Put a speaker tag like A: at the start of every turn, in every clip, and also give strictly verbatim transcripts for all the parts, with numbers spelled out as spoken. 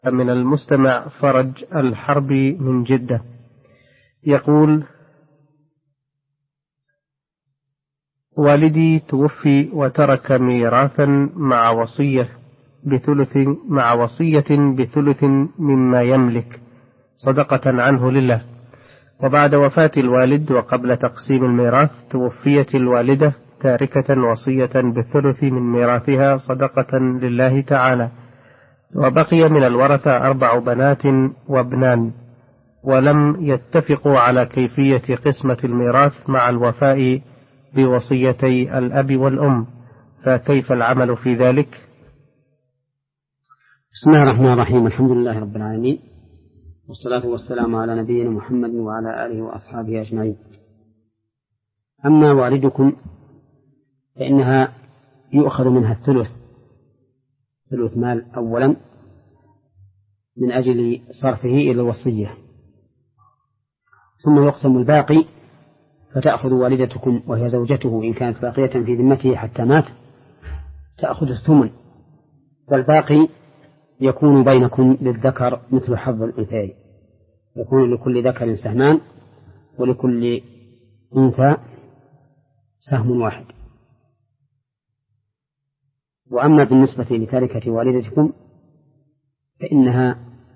A: من المستمع فرج الحربي من جدة يقول: والدي توفي وترك ميراثا مع وصية بثلث مع وصية بثلث مما يملك صدقة عنه لله، وبعد وفاة الوالد وقبل تقسيم الميراث توفيت الوالدة تاركة وصية بالثلث من ميراثها صدقة لله تعالى، وبقي من الورثة أربع بنات وابنان، ولم يتفقوا على كيفية قسمة الميراث مع الوفاء بوصيتي الأب والأم، فكيف العمل في ذلك؟
B: بسم الله الرحمن الرحيم. الحمد لله رب العالمين، والصلاة والسلام على نبينا محمد وعلى آله وأصحابه أجمعين. أما والدكم فإنها يؤخذ منها الثلث ثلث مال أولا من أجل صرفه إلى الوصية، ثم يقسم الباقي، فتأخذ والدتكم وهي زوجته إن كانت باقية في ذمته حتى مات تأخذ الثمن، والباقي يكون بينكم للذكر مثل حظ الأنثيين، يكون لكل ذكر سهمان ولكل أنثى سهم واحد. وأما بالنسبة لتركة والدتكم فإنها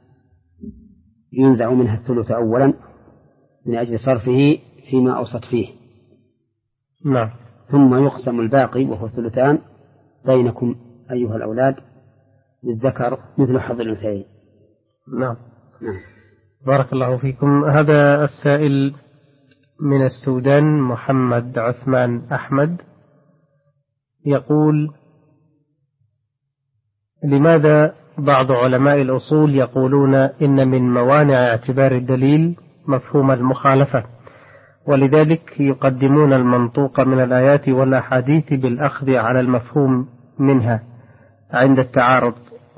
B: ينزع منها الثلث أولا من أجل صرفه فيما أوصت فيه،
A: نعم.
B: ثم يقسم الباقي وهو الثلثان بينكم أيها الأولاد للذكر مثل حظ الأنثيين.
A: نعم. نعم. بارك الله فيكم. هذا السائل من السودان محمد عثمان أحمد يقول: لماذا بعض علماء الأصول يقولون إن من موانع اعتبار الدليل مفهوم المخالفة، ولذلك يقدمون المنطوق من الآيات والأحاديث بالأخذ على المفهوم منها عند التعارض؟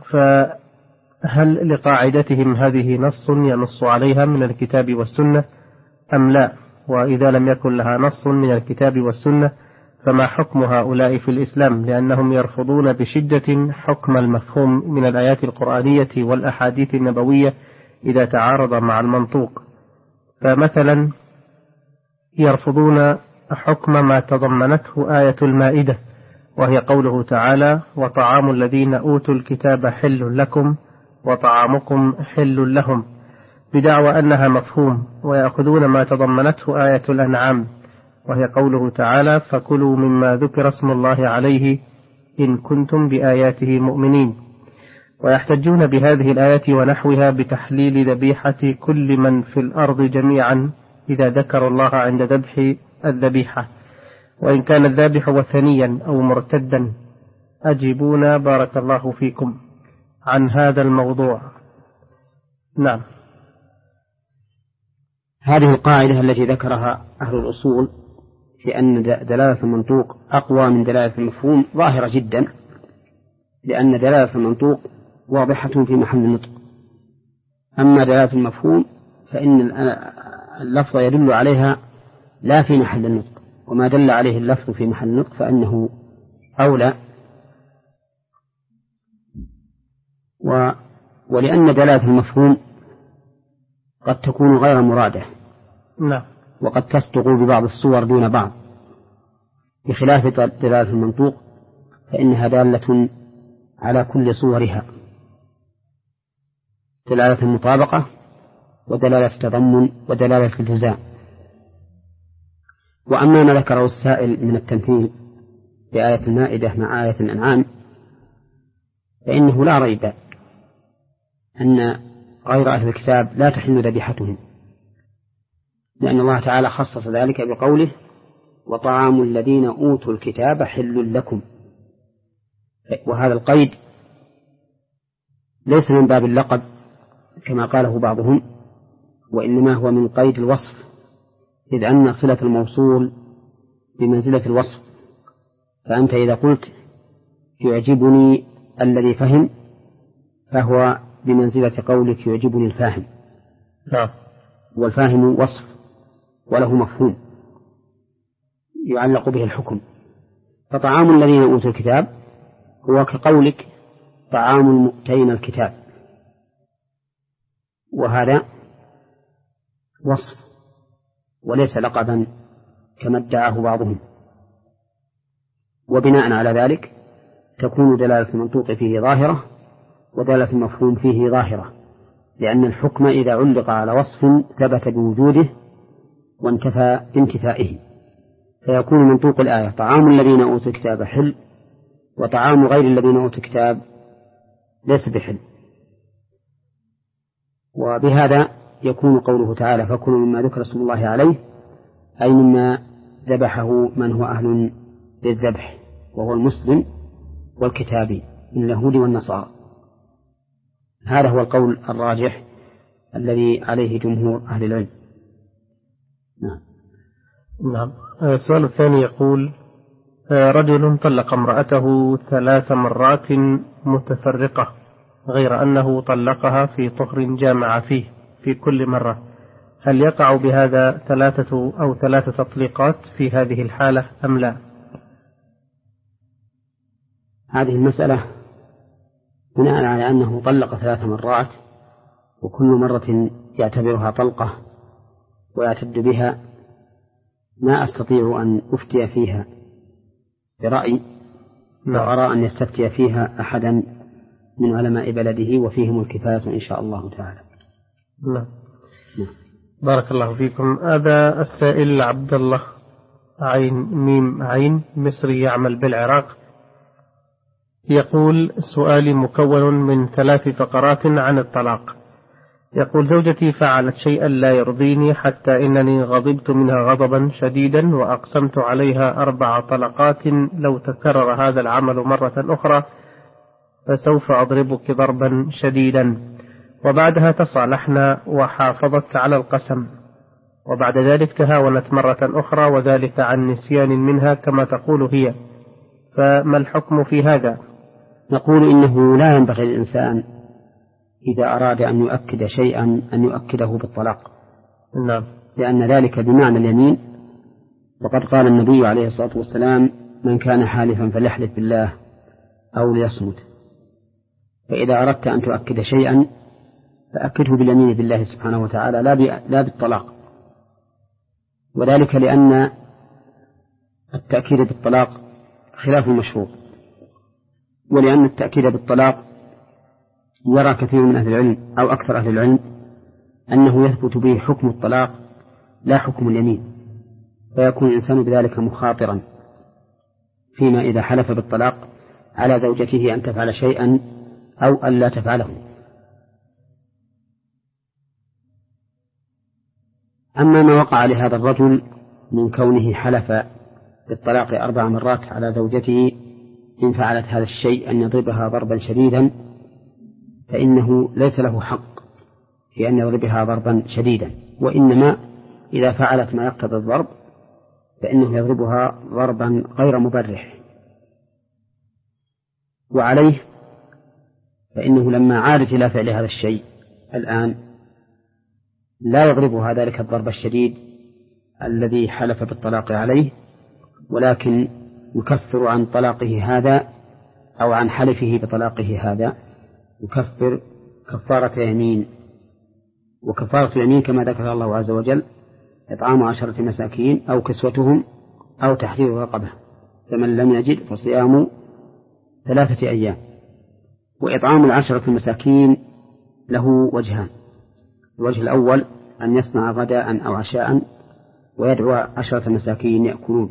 A: فهل لقاعدتهم هذه نص ينص عليها من الكتاب والسنة أم لا؟ وإذا لم يكن لها نص من الكتاب والسنة فما حكم هؤلاء في الإسلام؟ لأنهم يرفضون بشدة حكم المفهوم من الآيات القرآنية والأحاديث النبوية إذا تعارض مع المنطوق. فمثلا يرفضون حكم ما تضمنته آية المائدة، وهي قوله تعالى: وطعام الذين أوتوا الكتاب حل لكم وطعامكم حل لهم، بدعوى أنها مفهوم، ويأخذون ما تضمنته آية الأنعام، وهي قوله تعالى: فكلوا مما ذكر اسم الله عليه إن كنتم بآياته مؤمنين، ويحتجون بهذه الآية ونحوها بتحليل ذبيحة كل من في الأرض جميعا إذا ذكروا الله عند ذبح الذبيحة، وإن كان الذابح وثنيا أو مرتدا. أجيبونا بارك الله فيكم عن هذا الموضوع. نعم.
B: هذه القاعدة التي ذكرها أهل الأصول في أن دلالة المنطوق أقوى من دلالة المفهوم ظاهرة جدا، لأن دلالة المنطوق واضحة في محل النطق، أما دلالة المفهوم فإن اللفظ يدل عليها لا في محل النطق، وما دل عليه اللفظ في محل النطق فإنه أولى. و ولأن دلالة المفهوم قد تكون غير مرادة،
A: نعم،
B: وقد تصدق ببعض الصور دون بعض، بخلاف دلالة المنطوق فإنها دالة على كل صورها، دلالة المطابقة ودلالة التضمن ودلالة الالتزام. وأما ما ذكره السائل من التمثيل بآية المائدة مع آية الأنعام فإنه لا ريب أن غير أهل الكتاب لا تحل ذبيحتهم، لأن الله تعالى خصص ذلك بقوله: وطعام الذين أوتوا الكتاب حل لكم. وهذا القيد ليس من باب اللقب كما قاله بعضهم، وإنما هو من قيد الوصف، إذ أن صلة الموصول بمنزلة الوصف، فأنت إذا قلت يعجبني الذي فهم فهو بمنزلة قولك يعجبني الفاهم، والفاهم وصف وله مفهوم يعلق به الحكم. فطعام الذين أوتوا الكتاب هو كقولك طعام المؤتين الكتاب، وهذا وصف وليس لقبا كما ادعاه بعضهم. وبناء على ذلك تكون دلالة المنطوق فيه ظاهرة ودلالة المفهوم فيه ظاهرة، لأن الحكم إذا علق على وصف ثبت بوجوده وانتفى بانتفائه، فيكون منطوق الآية طعام الذين أوتوا الكتاب حل، وطعام غير الذين أوتوا الكتاب ليس بحل. وبهذا يكون قوله تعالى فكلوا مما ذكر اسم الله عليه أي مما ذبحه من هو أهل للذبح، وهو المسلم والكتابي من اليهود والنصارى. هذا هو القول الراجح الذي عليه جمهور أهل العلم.
A: نعم. نعم. السؤال الثاني يقول: رجل طلق امرأته ثلاث مرات متفرقة غير أنه طلقها في طهر جامع فيه في كل مرة، هل يقع بهذا ثلاثة أو ثلاث تطليقات في هذه الحالة أم لا؟
B: هذه المسألة بناء على أنه طلق ثلاث مرات وكل مرة يعتبرها طلقة ويعتد بها، ما أستطيع أن أفتي فيها برأي، وأرى أن يستفتي فيها أحدا من علماء بلده وفيهم الكفاية إن شاء الله تعالى.
A: نعم. بارك الله فيكم. هذا السائل عبد الله عين ميم عين مصري يعمل بالعراق، يقول: سؤالي مكون من ثلاث فقرات عن الطلاق. يقول: زوجتي فعلت شيئا لا يرضيني حتى إنني غضبت منها غضبا شديدا وأقسمت عليها أربع طلقات لو تكرر هذا العمل مرة أخرى فسوف أضربك ضربا شديدا، وبعدها تصالحنا وحافظت على القسم، وبعد ذلك تهاونت مرة أخرى وذلك عن نسيان منها كما تقول هي، فما الحكم في هذا؟
B: نقول إنه لا ينبغي للإنسان إذا أراد أن يؤكد شيئا أن يؤكده بالطلاق.
A: نعم.
B: لأن ذلك بمعنى اليمين، وقد قال النبي عليه الصلاة والسلام: من كان حالفا فليحلف بالله أو ليصمت. فإذا أردت أن تؤكد شيئا فأكده باليمين بالله سبحانه وتعالى لا بالطلاق، وذلك لأن التأكيد بالطلاق خلاف المشروع، ولأن التأكيد بالطلاق يرى كثير من أهل العلم أو أكثر أهل العلم أنه يثبت به حكم الطلاق لا حكم اليمين، فيكون الإنسان بذلك مخاطرا فيما إذا حلف بالطلاق على زوجته أن تفعل شيئا أو أن لا تفعله. أما ما وقع لهذا الرجل من كونه حلف بالطلاق أربع مرات على زوجته إن فعلت هذا الشيء أن يضربها ضربا شديدا، فإنه ليس له حق في أن يضربها ضربا شديدا، وإنما إذا فعلت ما يقتضي الضرب فإنه يضربها ضربا غير مبرح. وعليه فإنه لما عادت إلى فعل هذا الشيء الآن لا يضربها ذلك الضرب الشديد الذي حلف بالطلاق عليه، ولكن يكفر عن طلاقه هذا أو عن حلفه بطلاقه هذا، يكفر كفارة يمين. وكفارة يمين كما ذكر الله عز وجل: إطعام عشرة مساكين أو كسوتهم أو تحرير رقبة، فمن لم يجد فصيام ثلاثة أيام. وإطعام العشرة المساكين له وجهان: الوجه الأول أن يصنع غداء أو عشاء ويدعو عشرة مساكين يأكلون،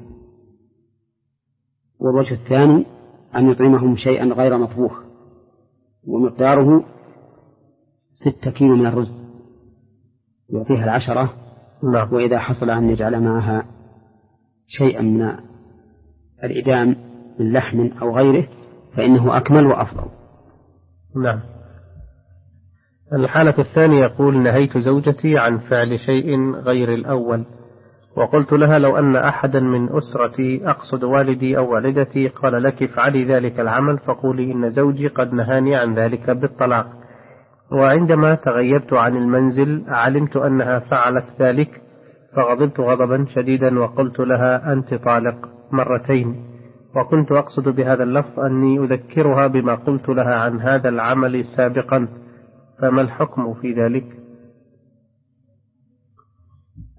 B: والوجه الثاني أن يطعمهم شيئا غير مطبوخ ومقداره ستة كيلو من الرز يعطيها العشرة، وإذا حصل أن يجعل معها شيئا من الإدام من لحم أو غيره فإنه أكمل وأفضل.
A: نعم. الحالة الثانية يقول: نهيت زوجتي عن فعل شيء غير الأول، وقلت لها لو أن أحدا من أسرتي أقصد والدي أو والدتي قال لك افعلي ذلك العمل فقولي إن زوجي قد نهاني عن ذلك بالطلاق، وعندما تغيبت عن المنزل علمت أنها فعلت ذلك فغضبت غضبا شديدا وقلت لها أنت طالق مرتين، وكنت أقصد بهذا اللفظ أني أذكرها بما قلت لها عن هذا العمل سابقا، فما الحكم في ذلك؟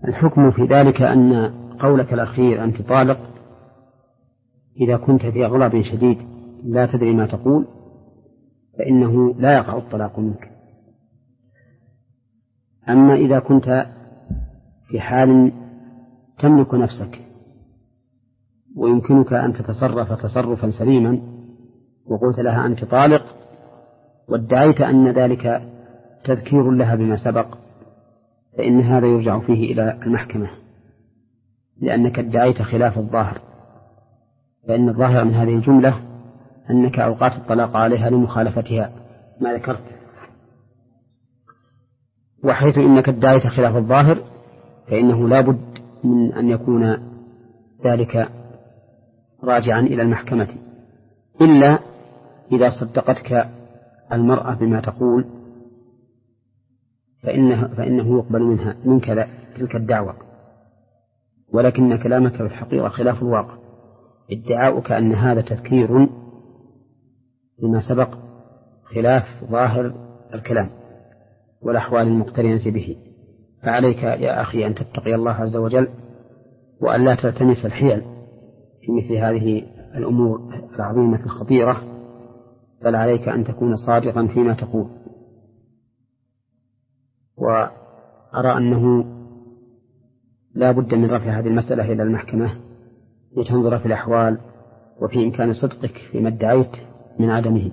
B: الحكم في ذلك أن قولك الأخير أنت طالق إذا كنت في غضب شديد لا تدري ما تقول فإنه لا يقع الطلاق منك. أما إذا كنت في حال تملك نفسك ويمكنك أن تتصرف تصرفا سليما وقلت لها أنت طالق وادعيت أن ذلك تذكير لها بما سبق فإن هذا يرجع فيه إلى المحكمة لأنك ادعيت خلاف الظاهر، فإن الظاهر من هذه الجملة أنك أوقعت الطلاق عليها لمخالفتها ما ذكرت، وحيث إنك ادعيت خلاف الظاهر فإنه لا بد من أن يكون ذلك راجعا إلى المحكمة، إلا إذا صدقتك المرأة بما تقول فإنه, فإنه يقبل منها منك تلك الدعوة، ولكن كلامك في الحقيقة خلاف الواقع. ادعاؤك أن هذا تذكير لما سبق خلاف ظاهر الكلام والأحوال المقترنة به، فعليك يا أخي أن تتقي الله عز وجل وأن لا تلتمس الحيل في مثل هذه الأمور العظيمة الخطيرة، بل عليك أن تكون صادقا فيما تقول. وأرى أنه لا بد من رفع هذه المسألة إلى المحكمة لتنظر في الأحوال وفي إمكان صدقك فيما ادعيت من عدمه.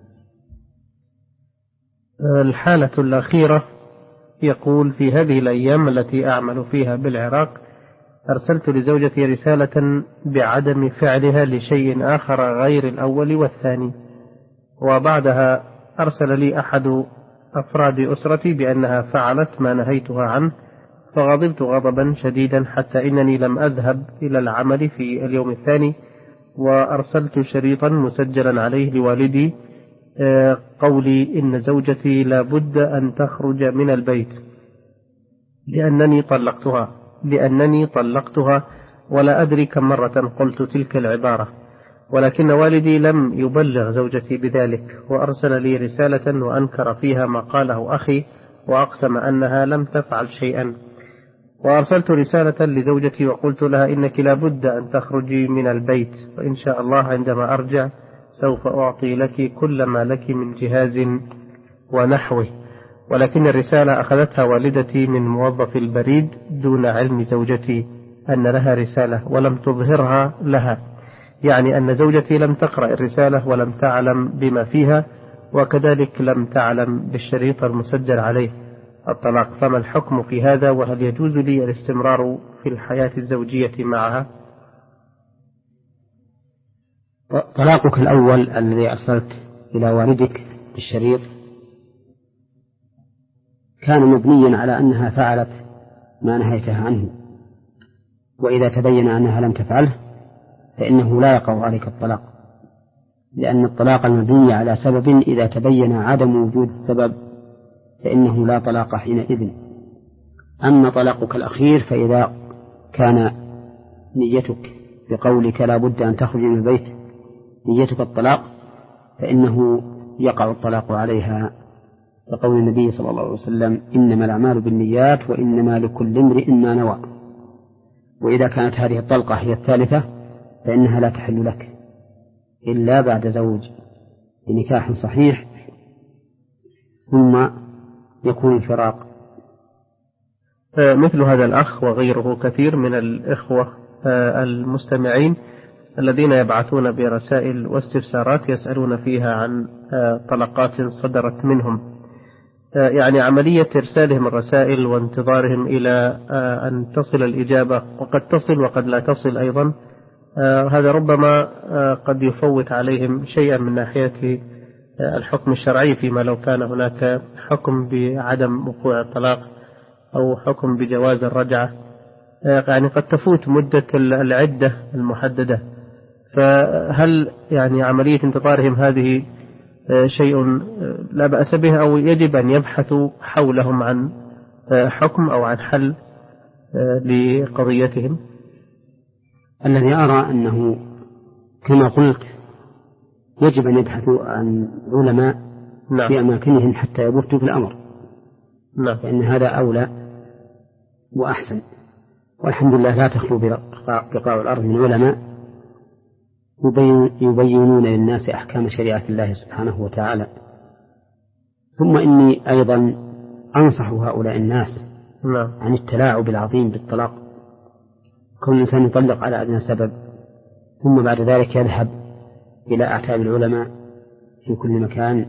A: الحالة الأخيرة يقول: في هذه الأيام التي أعمل فيها بالعراق أرسلت لزوجتي رسالة بعدم فعلها لشيء آخر غير الأول والثاني، وبعدها أرسل لي أحد أفراد أسرتي بأنها فعلت ما نهيتها عنه، فغضبت غضبا شديدا حتى إنني لم أذهب إلى العمل في اليوم الثاني، وأرسلت شريطا مسجلا عليه لوالدي قولي إن زوجتي لا بد أن تخرج من البيت لأنني طلقتها لأنني طلقتها ولا أدري كم مرة قلت تلك العبارة، ولكن والدي لم يبلغ زوجتي بذلك، وأرسل لي رسالة وأنكر فيها ما قاله أخي وأقسم أنها لم تفعل شيئا. وأرسلت رسالة لزوجتي وقلت لها إنك لا بد أن تخرجي من البيت، وإن شاء الله عندما أرجع سوف أعطي لك كل ما لك من جهاز ونحوه، ولكن الرسالة أخذتها والدتي من موظف البريد دون علم زوجتي أن لها رسالة ولم تظهرها لها، يعني أن زوجتي لم تقرأ الرسالة ولم تعلم بما فيها، وكذلك لم تعلم بالشريط المسجل عليه الطلاق. فما الحكم في هذا؟ وهل يجوز لي الاستمرار في الحياة الزوجية معها؟
B: طلاقك الأول الذي أرسلت إلى والدك بالشريط كان مبنيا على أنها فعلت ما نهيتها عنه، وإذا تبين أنها لم تفعله فإنه لا يقع عليك الطلاق، لأن الطلاق المبني على سبب إذا تبين عدم وجود السبب فإنه لا طلاق حينئذ. أما طلاقك الأخير فإذا كان نيتك بقولك لا بد أن تخرج من البيت نيتك الطلاق فإنه يقع الطلاق عليها، لقول النبي صلى الله عليه وسلم: إنما الأعمال بالنيات وإنما لكل امرئ ما نوى. وإذا كانت هذه الطلقة هي الثالثة فإنها لا تحل لك إلا بعد زوج بنكاح صحيح ثم يكون الفراق.
A: مثل هذا الأخ وغيره كثير من الإخوة المستمعين الذين يبعثون برسائل واستفسارات يسألون فيها عن طلقات صدرت منهم، يعني عملية إرسالهم الرسائل وانتظارهم إلى أن تصل الإجابة، وقد تصل وقد لا تصل أيضا، هذا ربما قد يفوت عليهم شيئا من ناحية الحكم الشرعي، فيما لو كان هناك حكم بعدم وقوع الطلاق أو حكم بجواز الرجعة، يعني قد تفوت مدة العدة المحددة. فهل يعني عملية انتظارهم هذه شيء لا بأس به، أو يجب أن يبحثوا حولهم عن حكم أو عن حل لقضيتهم؟
B: الذي أرى أنه كما قلت يجب أن يبحثوا عن علماء نعم. في أماكنهم حتى يبثوا في الأمر نعم. فإن هذا أولى وأحسن. والحمد لله لا تخلو بقاع الأرض من علماء يبينون للناس أحكام شريعة الله سبحانه وتعالى. ثم إني أيضا أنصح هؤلاء الناس عن التلاعب العظيم بالطلاق، كون الإنسان يطلق على أدنى سبب ثم بعد ذلك يذهب إلى أعتاب العلماء في كل مكان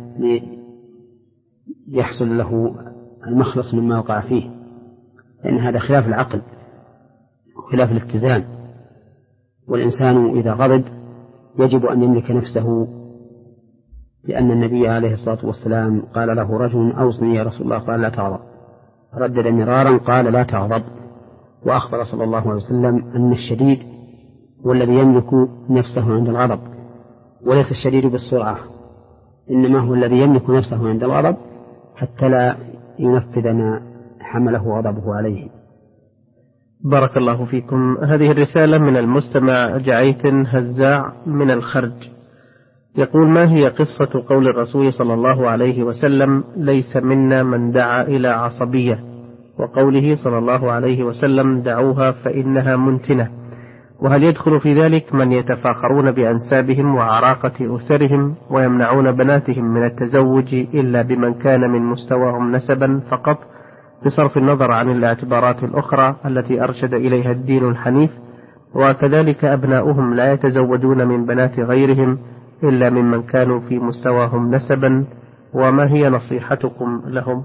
B: ليحصل له المخلص مما وقع فيه، لأن هذا خلاف العقل وخلاف الاتزان. والإنسان إذا غضب يجب أن يملك نفسه، لأن النبي عليه الصلاة والسلام قال له رجل أوصني يا رسول الله، قال لا تغضب، ردد مرارا قال لا تغضب. وأخبر صلى الله عليه وسلم أن الشديد هو الذي يملك نفسه عند الغضب، وليس الشديد بالسرعة، إنما هو الذي يملك نفسه عند الغضب حتى لا ينفذ ما حمله غضبه عليه.
A: بارك الله فيكم. هذه الرسالة من المستمع جعيت هزاع من الخرج، يقول: ما هي قصة قول الرسول صلى الله عليه وسلم: ليس منا من دعا إلى عصبية، وقوله صلى الله عليه وسلم: دعوها فإنها منتنة؟ وهل يدخل في ذلك من يتفاخرون بأنسابهم وعراقة أسرهم ويمنعون بناتهم من التزوج إلا بمن كان من مستواهم نسبا فقط، بصرف النظر عن الاعتبارات الأخرى التي أرشد إليها الدين الحنيف؟ وكذلك أبناؤهم لا يتزوجون من بنات غيرهم إلا ممن كانوا في مستواهم نسبا، وما هي نصيحتكم لهم؟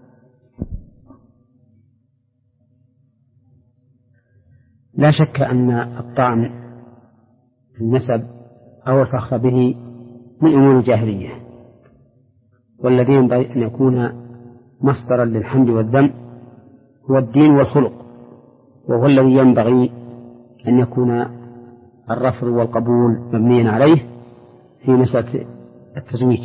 B: لا شك أن الطعن في النسب أو الفخر به من أمور الجاهلية، والذي ينبغي أن يكون مصدرا للحمد والذم هو الدين والخلق، وهو الذي ينبغي أن يكون الرفض والقبول مبنيا عليه في مسألة التزويج.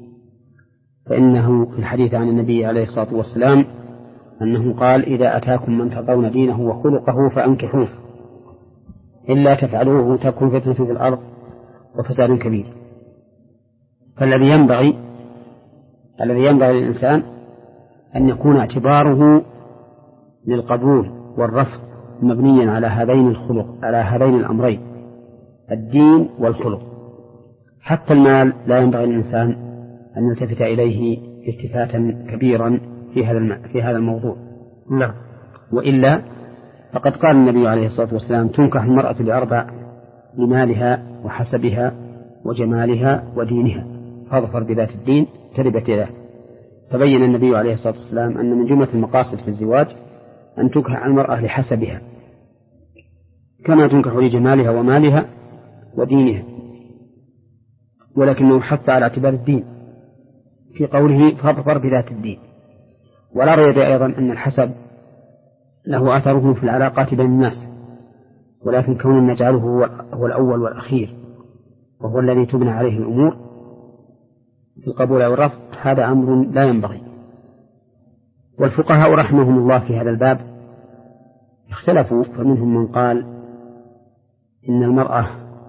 B: فإنه في الحديث عن النبي عليه الصلاة والسلام أنه قال: إذا أتاكم من ترضون دينه وخلقه فأنكحوه، إلا تفعلوه تكن فتنة في الأرض وفساد كبير. فالذي ينبغي الذي ينبغي للإنسان أن يكون اعتباره للقبول والرفض مبنيا على هذين الخلق على هذين الأمرين، الدين والخلق. حتى المال لا ينبغي للإنسان أن يلتفت إليه التفاتا كبيرا في هذا في هذا الموضوع.
A: نعم.
B: وإلا فقد قال النبي عليه الصلاة والسلام: تنكح المرأة لأربع: لمالها وحسبها وجمالها ودينها، فاظفر بذات الدين تربت يداه. فبين النبي عليه الصلاة والسلام أن من جملة المقاصد في الزواج أن تنكح المرأة لحسبها كما تنكح لجمالها ومالها ودينها، ولكنه حث على اعتبار الدين في قوله فاظفر بذات الدين. ولا ريب أيضا أن الحسب له أثره في العلاقات بين الناس، ولكن كون نجعله هو الأول والأخير وهو الذي تبنى عليه الأمور في القبول أو الرفض هذا أمر لا ينبغي. والفقهاء رحمهم الله في هذا الباب اختلفوا، فمنهم من قال إن المرأة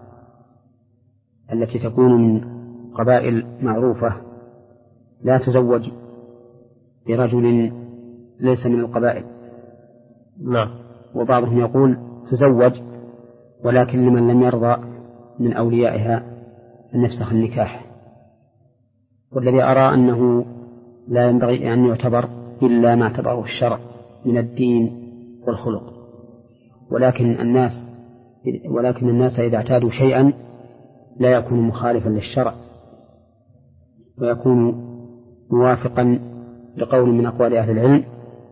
B: التي تكون من قبائل معروفة لا تزوج برجل ليس من القبائل.
A: نعم.
B: وبعضهم يقول تزوج ولكن لمن لم يرضى من أوليائها أن يفسخ النكاح. والذي أرى أنه لا ينبغي أن يعتبر إلا ما اعتبره الشرع من الدين والخلق، ولكن الناس ولكن الناس إذا اعتادوا شيئا لا يكون مخالفا للشرع ويكون موافقا لقول من أقوال أهل العلم،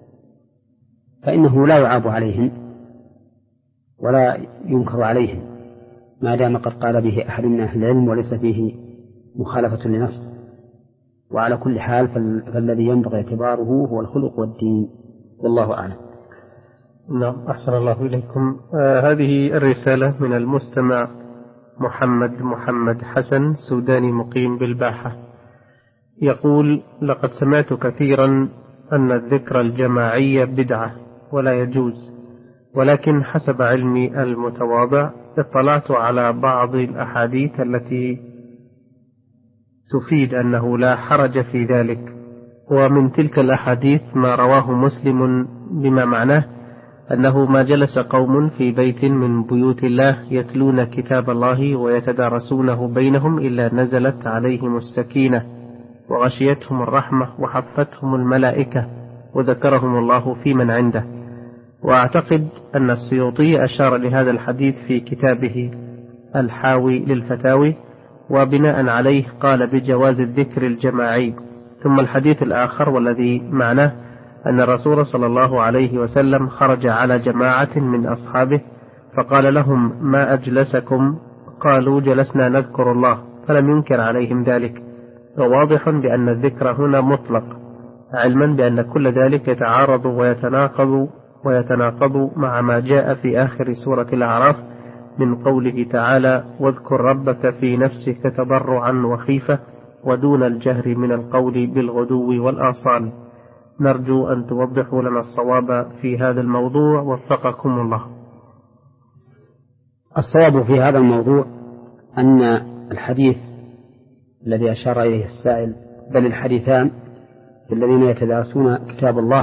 B: فإنه لا يعاب عليهم ولا ينكر عليهم ما دام قد قال به أحد من أهل العلم وليس فيه مخالفة لنص. وعلى كل حال فالذي ينبغي اعتباره هو الخلق والدين، والله أعلم.
A: نعم. أحسن الله إليكم. آه هذه الرسالة من المستمع محمد محمد حسن سوداني مقيم بالباحة، يقول: لقد سمعت كثيرا أن الذكر الجماعي بدعة ولا يجوز، ولكن حسب علمي المتواضع اطلعت على بعض الأحاديث التي تفيد أنه لا حرج في ذلك، ومن تلك الأحاديث ما رواه مسلم بما معناه: أنه ما جلس قوم في بيت من بيوت الله يتلون كتاب الله ويتدارسونه بينهم إلا نزلت عليهم السكينة وغشيتهم الرحمة وحفتهم الملائكة وذكرهم الله في من عنده. وأعتقد أن السيوطي أشار لهذا الحديث في كتابه الحاوي للفتاوي، وبناء عليه قال بجواز الذكر الجماعي. ثم الحديث الآخر والذي معناه أن الرسول صلى الله عليه وسلم خرج على جماعة من أصحابه فقال لهم ما أجلسكم؟ قالوا جلسنا نذكر الله، فلم ينكر عليهم ذلك. وواضح بأن الذكر هنا مطلق، علما بأن كل ذلك يتعارض ويتناقض ويتناقض مع ما جاء في آخر سورة الأعراف من قوله تعالى واذكر ربك في نفسك تضرعا وخيفة ودون الجهر من القول بالغدو والآصال. نرجو أن توضحوا لنا الصواب في هذا الموضوع وفقكم الله.
B: الصواب في هذا الموضوع أن الحديث الذي أشار إليه السائل، بل الحديثان في الذين يتدارسون كتاب الله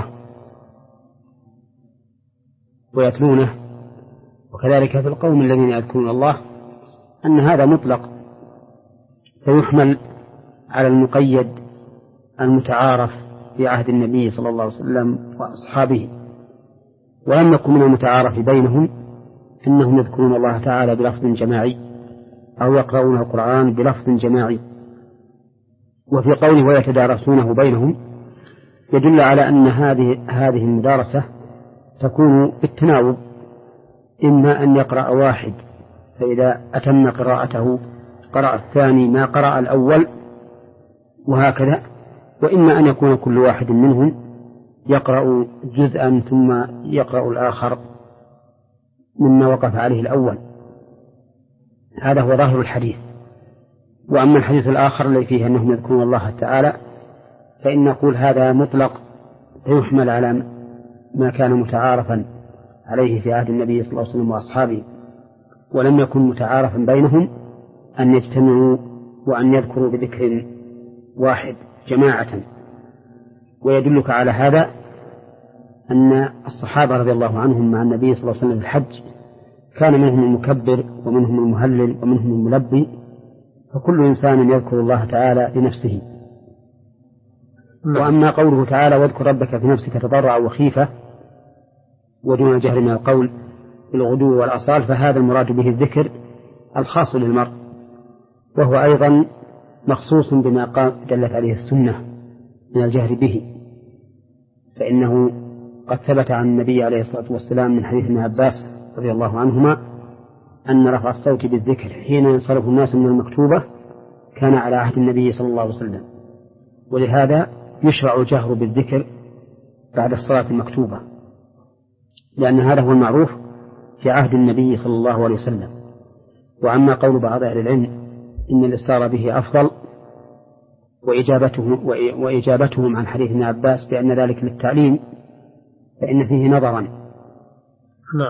B: ويتلونه، وكذلك في القوم الذين يذكرون الله، أن هذا مطلق فيحمل على المقيد المتعارف في عهد النبي صلى الله عليه وسلم وأصحابه. ولم يكن من المتعارف بينهم إنهم يذكرون الله تعالى بلفظ جماعي أو يقرؤون القرآن بلفظ جماعي. وفي قوله ويتدارسونه بينهم يدل على أن هذه هذه المدارسة تكون بالتناوب، إما أن يقرأ واحد فإذا أتم قراءته قرأ الثاني ما قرأ الأول وهكذا، وإما أن يكون كل واحد منهم يقرأ جزءا ثم يقرأ الآخر مما وقف عليه الأول. هذا هو ظاهر الحديث. وأما الحديث الآخر الذي فيه أنهم يذكرون الله تعالى فإن نقول هذا مطلق يحمل على ما كان متعارفا عليه في عهد النبي صلى الله عليه وسلم وأصحابه، ولم يكن متعارفا بينهم أن يجتمعوا وأن يذكروا بذكر واحد جماعة. ويدلك على هذا أن الصحابة رضي الله عنهم مع النبي صلى الله عليه وسلم في الحج كان منهم المكبر ومنهم المهلل ومنهم الملبي، فكل إنسان يذكر الله تعالى لنفسه. وأما قوله تعالى واذكر ربك في نفسك تضرعا وخيفة ودون الجهر من القول بالغدو والآصال، فهذا المراد به الذكر الخاص للمرء، وهو أيضا مخصوص بما دلت عليه السنة من الجهر به، فإنه قد ثبت عن النبي عليه الصلاة والسلام من حديث ابن عباس رضي الله عنهما أن رفع الصوت بالذكر حين ينصرف الناس من المكتوبة كان على عهد النبي صلى الله عليه وسلم، ولهذا يشرع الجهر بالذكر بعد الصلاة المكتوبة، لأن هذا هو المعروف في عهد النبي صلى الله عليه وسلم. وأما قول بعض أهل العلم إن الإصرار به أفضل وإجابته وإجابتهم عن حديث ابن عباس بأن ذلك للتعليم فإن فيه نظرا.
A: نعم.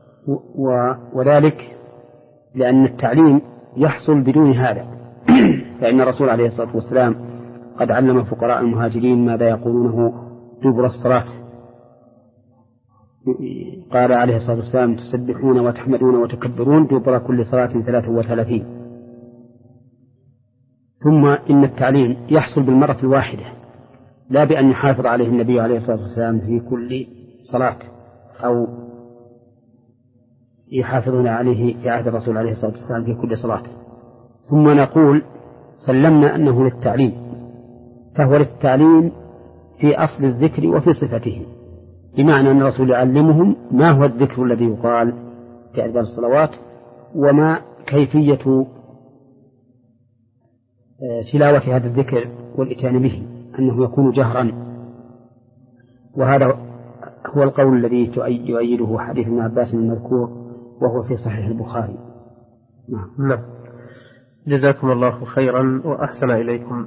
B: وذلك لأن التعليم يحصل بدون هذا فإن الرسول عليه الصلاة والسلام قد علم فقراء المهاجرين ماذا يقولونه دبر الصلاة. قال عليه الصلاة والسلام تسبحون وتحمدون وتكبرون دبر كل صلاة ثلاثة وثلاثين. ثم إن التعليم يحصل بالمرة الواحدة لا بأن يحافظ عليه النبي عليه الصلاة والسلام في كل صلاة أو يحافظون عليه في عهد الرسول عليه الصلاة والسلام في كل صلاة. ثم نقول سلمنا أنه للتعليم، فهو للتعليم في أصل الذكر وفي صفته، بمعنى أن الرسول يعلمهم ما هو الذكر الذي يقال في أدبار الصلوات وما كيفية تلاوة هذا الذكر والإتيان به، أنه يكون جهرا. وهذا هو القول الذي يؤيده حديث ابن عباس المذكور وهو في صحيح البخاري.
A: نعم. جزاكم الله خيرا وأحسن إليكم.